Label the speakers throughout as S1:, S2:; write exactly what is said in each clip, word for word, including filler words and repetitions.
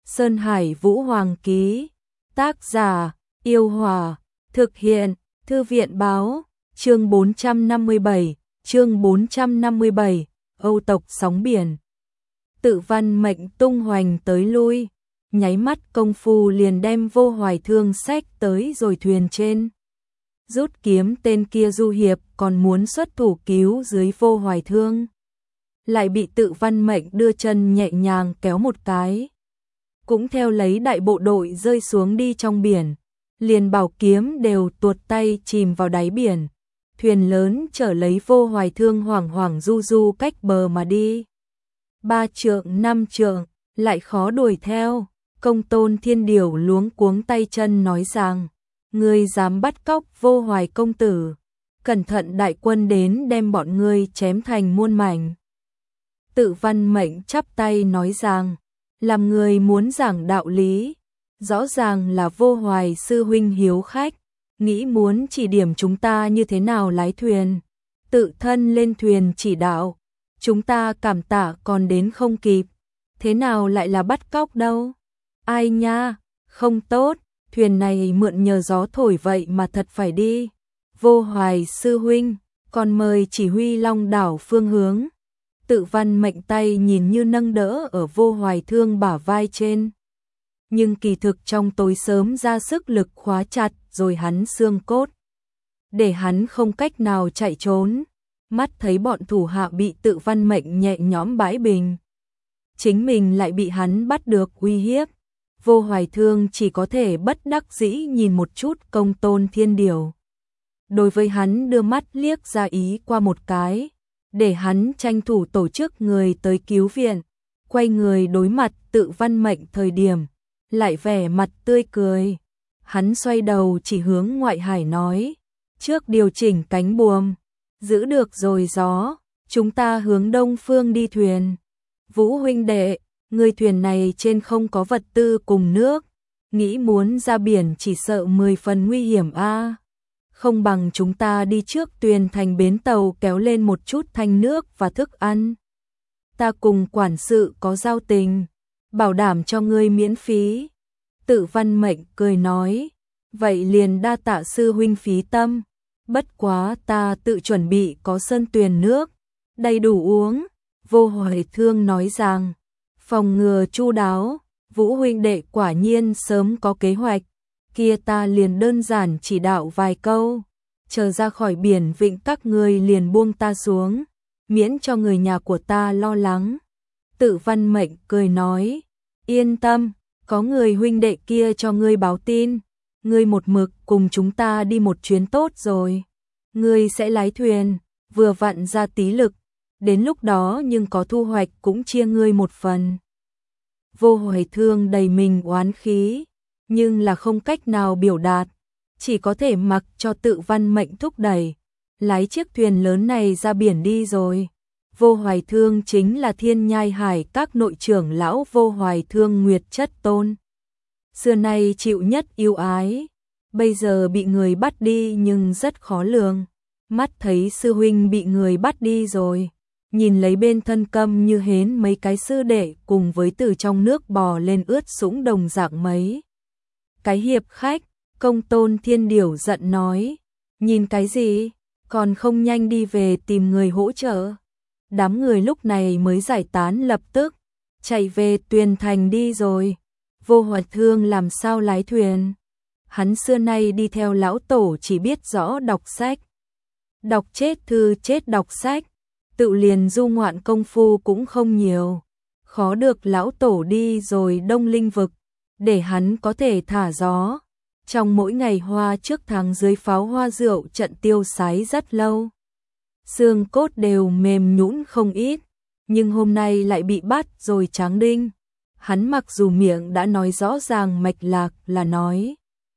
S1: Sơn Hải Vũ Hoàng ký. Tác giả, Yêu Hòa. Thực hiện, Thư viện báo. Chương bốn trăm năm mươi bảy, chương bốn trăm năm mươi bảy, Âu tộc sóng biển. Tự văn mệnh tung hoành tới lui, nháy mắt công phu liền đem Vô Hoài Thương xách tới rồi thuyền trên. Rút kiếm tên kia du hiệp còn muốn xuất thủ cứu dưới Vô Hoài Thương, lại bị Tự văn mệnh đưa chân nhẹ nhàng kéo một cái, cũng theo lấy đại bộ đội rơi xuống đi trong biển, liền bảo kiếm đều tuột tay chìm vào đáy biển. Thuyền lớn chở lấy Vô Hoài Thương hoảng hoảng du du cách bờ mà đi. Ba trượng năm trượng, lại khó đuổi theo. Công Tôn Thiên Điều luống cuống tay chân nói rằng, ngươi dám bắt cóc Vô Hoài công tử, cẩn thận đại quân đến đem bọn ngươi chém thành muôn mảnh. Tự văn mệnh chắp tay nói rằng, làm người muốn giảng đạo lý, rõ ràng là Vô Hoài sư huynh hiếu khách, nghĩ muốn chỉ điểm chúng ta như thế nào lái thuyền, tự thân lên thuyền chỉ đạo, chúng ta cảm tạ còn đến không kịp, thế nào lại là bắt cóc đâu. Ai nha, không tốt, thuyền này mượn nhờ gió thổi vậy mà thật phải đi. Vô Hoài sư huynh, còn mời chỉ huy Long đảo phương hướng. Tự văn mệnh tay nhìn như nâng đỡ ở Vô Hoài Thương bả vai trên, nhưng kỳ thực trong tối sớm ra sức lực khóa chặt rồi hắn xương cốt, để hắn không cách nào chạy trốn. Mắt thấy bọn thủ hạ bị Tự văn mệnh nhẹ nhõm bãi bình, chính mình lại bị hắn bắt được uy hiếp. Vô Hoài Thương chỉ có thể bất đắc dĩ nhìn một chút Công Tôn Thiên Điều. Đối với hắn đưa mắt liếc ra ý qua một cái, để hắn tranh thủ tổ chức người tới cứu viện. Quay người đối mặt Tự văn mệnh thời điểm, lại vẻ mặt tươi cười. Hắn xoay đầu chỉ hướng ngoại hải nói, trước điều chỉnh cánh buồm, giữ được rồi gió, chúng ta hướng đông phương đi thuyền. Vũ huynh đệ, người thuyền này trên không có vật tư cùng nước, nghĩ muốn ra biển chỉ sợ mười phần nguy hiểm a. Không bằng chúng ta đi trước Tuyền thành bến tàu kéo lên một chút thanh nước và thức ăn. Ta cùng quản sự có giao tình, bảo đảm cho ngươi miễn phí. Tự văn mệnh cười nói, vậy liền đa tạ sư huynh phí tâm, bất quá ta tự chuẩn bị có sơn tuyền nước, đầy đủ uống. Vô Hoài Thương nói rằng, phòng ngừa chu đáo, Vũ huynh đệ quả nhiên sớm có kế hoạch, kia ta liền đơn giản chỉ đạo vài câu, chờ ra khỏi biển vịnh các ngươi liền buông ta xuống, miễn cho người nhà của ta lo lắng. Tự văn mệnh cười nói, yên tâm, có người huynh đệ kia cho ngươi báo tin, ngươi một mực cùng chúng ta đi một chuyến tốt rồi, ngươi sẽ lái thuyền, vừa vặn ra tí lực, đến lúc đó nhưng có thu hoạch cũng chia ngươi một phần. Vô Hoài Thương đầy mình oán khí, nhưng là không cách nào biểu đạt, chỉ có thể mặc cho Tự văn mệnh thúc đẩy, lái chiếc thuyền lớn này ra biển đi rồi. Vô Hoài Thương chính là Thiên Nhai Hải các nội trưởng lão Vô Hoài Thương Nguyệt Chất Tôn. Xưa nay chịu nhất yêu ái, bây giờ bị người bắt đi nhưng rất khó lường. Mắt thấy sư huynh bị người bắt đi rồi, nhìn lấy bên thân câm như hến mấy cái sư đệ cùng với từ trong nước bò lên ướt sũng đồng dạng mấy cái hiệp khách. Công Tôn Thiên Điều giận nói, nhìn cái gì, còn không nhanh đi về tìm người hỗ trợ. Đám người lúc này mới giải tán lập tức, chạy về Tuyền thành đi rồi. Vô Hoài Thương làm sao lái thuyền, hắn xưa nay đi theo lão tổ chỉ biết rõ đọc sách, đọc chết thư chết đọc sách, tự liền du ngoạn công phu cũng không nhiều, khó được lão tổ đi rồi Đông Linh vực, để hắn có thể thả gió. Trong mỗi ngày hoa trước tháng dưới pháo hoa rượu trận tiêu sái rất lâu, xương cốt đều mềm nhũn không ít, nhưng hôm nay lại bị bắt rồi tráng đinh. Hắn mặc dù miệng đã nói rõ ràng mạch lạc là nói,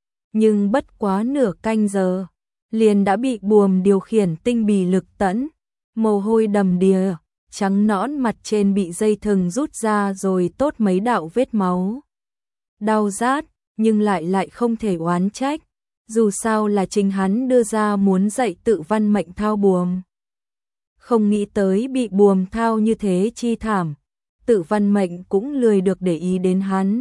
S1: nhưng bất quá nửa canh giờ, liền đã bị buồm điều khiển tinh bì lực tẫn, mồ hôi đầm đìa, trắng nõn mặt trên bị dây thừng rút ra rồi tốt mấy đạo vết máu. Đau rát, nhưng lại lại không thể oán trách, dù sao là chính hắn đưa ra muốn dạy Tự văn mệnh thao buồm. Không nghĩ tới bị buồm thao như thế chi thảm, Tự văn mệnh cũng lười được để ý đến hắn,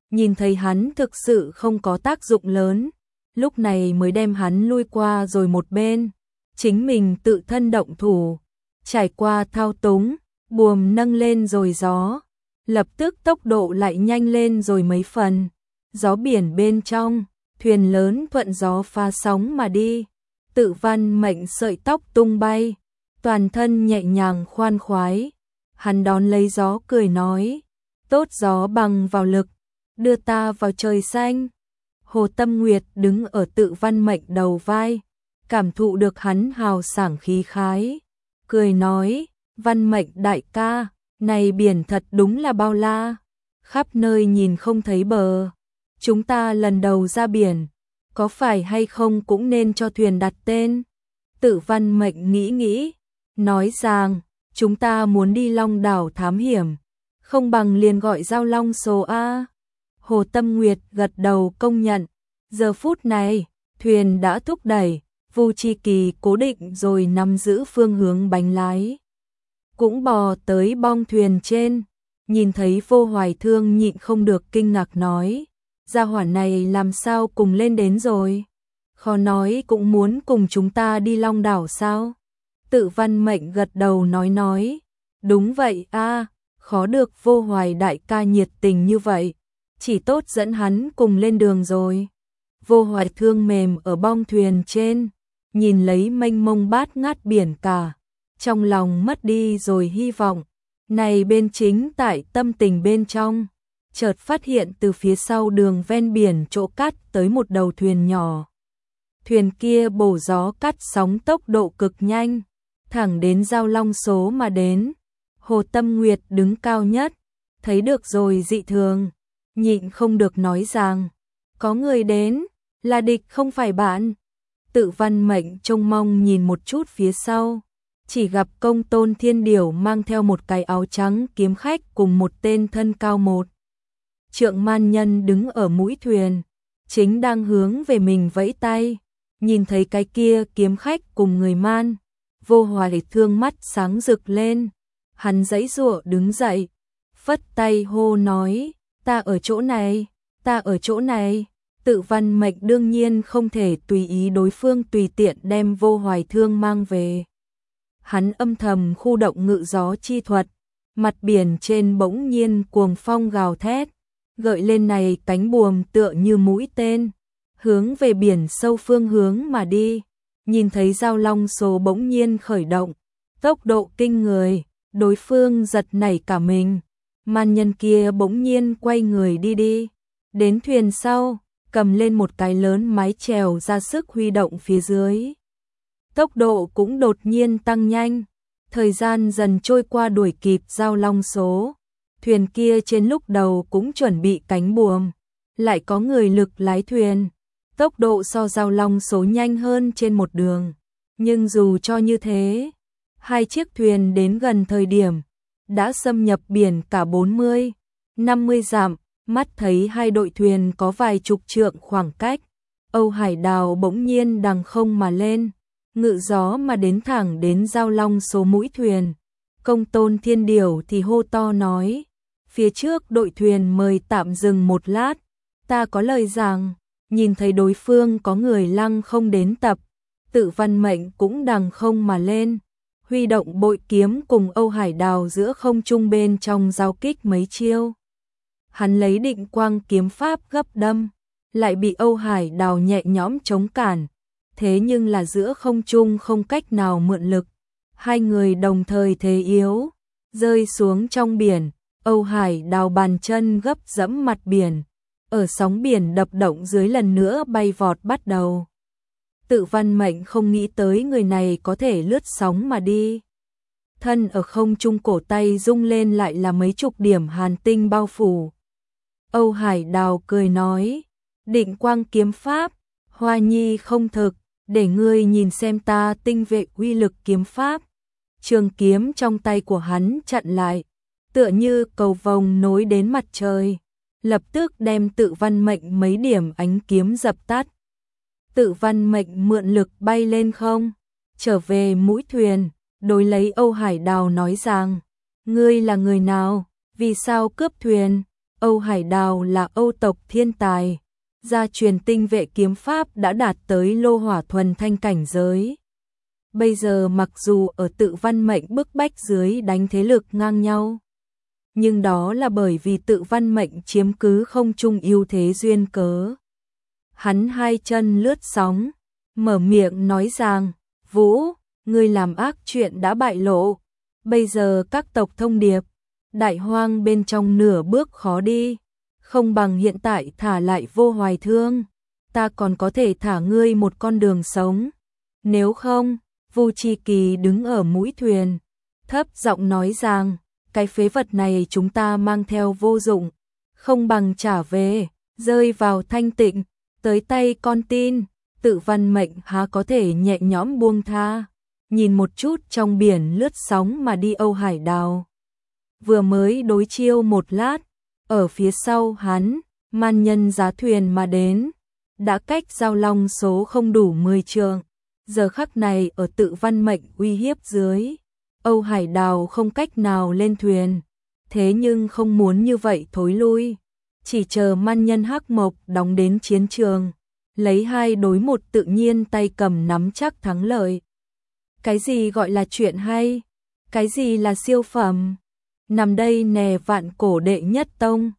S1: nhìn thấy hắn thực sự không có tác dụng lớn, lúc này mới đem hắn lui qua rồi một bên, chính mình tự thân động thủ, trải qua thao túng, buồm nâng lên rồi gió, lập tức tốc độ lại nhanh lên rồi mấy phần, gió biển bên trong, thuyền lớn thuận gió pha sóng mà đi, Tự Văn Mệnh sợi tóc tung bay, toàn thân nhẹ nhàng khoan khoái, hắn đón lấy gió cười nói, tốt gió bằng vào lực, đưa ta vào trời xanh. Hồ Tâm Nguyệt đứng ở Tự Văn Mệnh đầu vai, cảm thụ được hắn hào sảng khí khái, cười nói, Văn Mệnh đại ca, này biển thật đúng là bao la, khắp nơi nhìn không thấy bờ, chúng ta lần đầu ra biển, có phải hay không cũng nên cho thuyền đặt tên. Tự Văn Mệnh nghĩ nghĩ, nói rằng, chúng ta muốn đi Long đảo thám hiểm, không bằng liền gọi Giao Long số A. Hồ Tâm Nguyệt gật đầu công nhận, giờ phút này, thuyền đã thúc đẩy, Vu Chi Kỳ cố định rồi nắm giữ phương hướng bánh lái. Cũng bò tới bong thuyền trên, nhìn thấy Vô Hoài Thương nhịn không được kinh ngạc nói, gia hỏa này làm sao cùng lên đến rồi, khó nói cũng muốn cùng chúng ta đi Long đảo sao? Tự Văn Mệnh gật đầu nói nói, đúng vậy a, khó được Vô Hoài đại ca nhiệt tình như vậy, chỉ tốt dẫn hắn cùng lên đường rồi. Vô Hoài Thương mềm ở bong thuyền trên, nhìn lấy mênh mông bát ngát biển cả, trong lòng mất đi rồi hy vọng, này bên chính tại tâm tình bên trong, chợt phát hiện từ phía sau đường ven biển chỗ cắt tới một đầu thuyền nhỏ. Thuyền kia bổ gió cắt sóng tốc độ cực nhanh, thẳng đến Giao Long số mà đến. Hồ Tâm Nguyệt đứng cao nhất, thấy được rồi dị thường, nhịn không được nói rằng, có người đến, là địch không phải bạn. Tự Văn Mệnh trông mong nhìn một chút phía sau, chỉ gặp Công Tôn Thiên Điểu mang theo một cái áo trắng kiếm khách cùng một tên thân cao một trượng man nhân đứng ở mũi thuyền, chính đang hướng về mình vẫy tay. Nhìn thấy cái kia kiếm khách cùng người man, Vô Hoài Thương mắt sáng rực lên, hắn giãy giụa đứng dậy, phất tay hô nói, ta ở chỗ này, ta ở chỗ này. Tự Văn Mệnh đương nhiên không thể tùy ý đối phương tùy tiện đem Vô Hoài Thương mang về. Hắn âm thầm khu động ngự gió chi thuật, mặt biển trên bỗng nhiên cuồng phong gào thét, gợi lên này cánh buồm tựa như mũi tên, hướng về biển sâu phương hướng mà đi. Nhìn thấy Giao Long số bỗng nhiên khởi động, tốc độ kinh người, đối phương giật nảy cả mình, man nhân kia bỗng nhiên quay người đi đi, đến thuyền sau, cầm lên một cái lớn mái chèo ra sức huy động phía dưới. Tốc độ cũng đột nhiên tăng nhanh, thời gian dần trôi qua đuổi kịp Giao Long số. Thuyền kia trên lúc đầu cũng chuẩn bị cánh buồm, lại có người lực lái thuyền, tốc độ so Giao Long số nhanh hơn trên một đường. Nhưng dù cho như thế, hai chiếc thuyền đến gần thời điểm, đã xâm nhập biển cả bốn mươi, năm mươi dặm, mắt thấy hai đội thuyền có vài chục trượng khoảng cách. Âu Hải Đào bỗng nhiên đằng không mà lên, ngự gió mà đến thẳng đến Giao Long số mũi thuyền. Công Tôn Thiên Điểu thì hô to nói, phía trước đội thuyền mời tạm dừng một lát, ta có lời rằng. Nhìn thấy đối phương có người lăng không đến tập, Tự Văn Mệnh cũng đằng không mà lên, huy động bội kiếm cùng Âu Hải Đào giữa không trung bên trong giao kích mấy chiêu. Hắn lấy Định Quang kiếm pháp gấp đâm, lại bị Âu Hải Đào nhẹ nhõm chống cản, thế nhưng là giữa không trung không cách nào mượn lực, hai người đồng thời thế yếu, rơi xuống trong biển. Âu Hải Đào bàn chân gấp dẫm mặt biển, ở sóng biển đập động dưới lần nữa bay vọt bắt đầu. Tự Văn Mệnh không nghĩ tới người này có thể lướt sóng mà đi. Thân ở không trung, cổ tay rung lên lại là mấy chục điểm hàn tinh bao phủ. Âu Hải Đào cười nói, Định Quang kiếm pháp, Hoa Nhi không thực, để ngươi nhìn xem ta tinh vệ uy lực kiếm pháp. Trường kiếm trong tay của hắn chặn lại, tựa như cầu vồng nối đến mặt trời, lập tức đem Tự Văn Mệnh mấy điểm ánh kiếm dập tắt. Tự Văn Mệnh mượn lực bay lên không, trở về mũi thuyền, đối lấy Âu Hải Đào nói rằng, ngươi là người nào, vì sao cướp thuyền? Âu Hải Đào là Âu tộc thiên tài, gia truyền tinh vệ kiếm pháp đã đạt tới lô hỏa thuần thanh cảnh giới. Bây giờ mặc dù ở tự văn mệnh bức bách dưới đánh thế lực ngang nhau, nhưng đó là bởi vì tự văn mệnh chiếm cứ không trung ưu thế duyên cớ. Hắn hai chân lướt sóng, mở miệng nói rằng, Vũ, ngươi làm ác chuyện đã bại lộ, bây giờ các tộc thông điệp, đại hoang bên trong nửa bước khó đi, không bằng hiện tại thả lại Vô Hoài Thương, ta còn có thể thả ngươi một con đường sống. Nếu không, Vu Chi Kỳ đứng ở mũi thuyền, thấp giọng nói rằng, cái phế vật này chúng ta mang theo vô dụng, không bằng trả về, rơi vào thanh tịnh, tới tay con tin, tự văn mệnh há có thể nhẹ nhõm buông tha. Nhìn một chút trong biển lướt sóng mà đi Âu Hải Đào. Vừa mới đối chiêu một lát, ở phía sau hắn, man nhân giá thuyền mà đến, đã cách Giao Long số không đủ mười trượng. Giờ khắc này ở tự văn mệnh uy hiếp dưới, Âu Hải Đào không cách nào lên thuyền, thế nhưng không muốn như vậy thối lui, chỉ chờ man nhân hắc mộc đóng đến chiến trường, lấy hai đối một tự nhiên tay cầm nắm chắc thắng lợi. Cái gì gọi là chuyện hay? Cái gì là siêu phẩm? Nằm đây nè vạn cổ đệ nhất tông,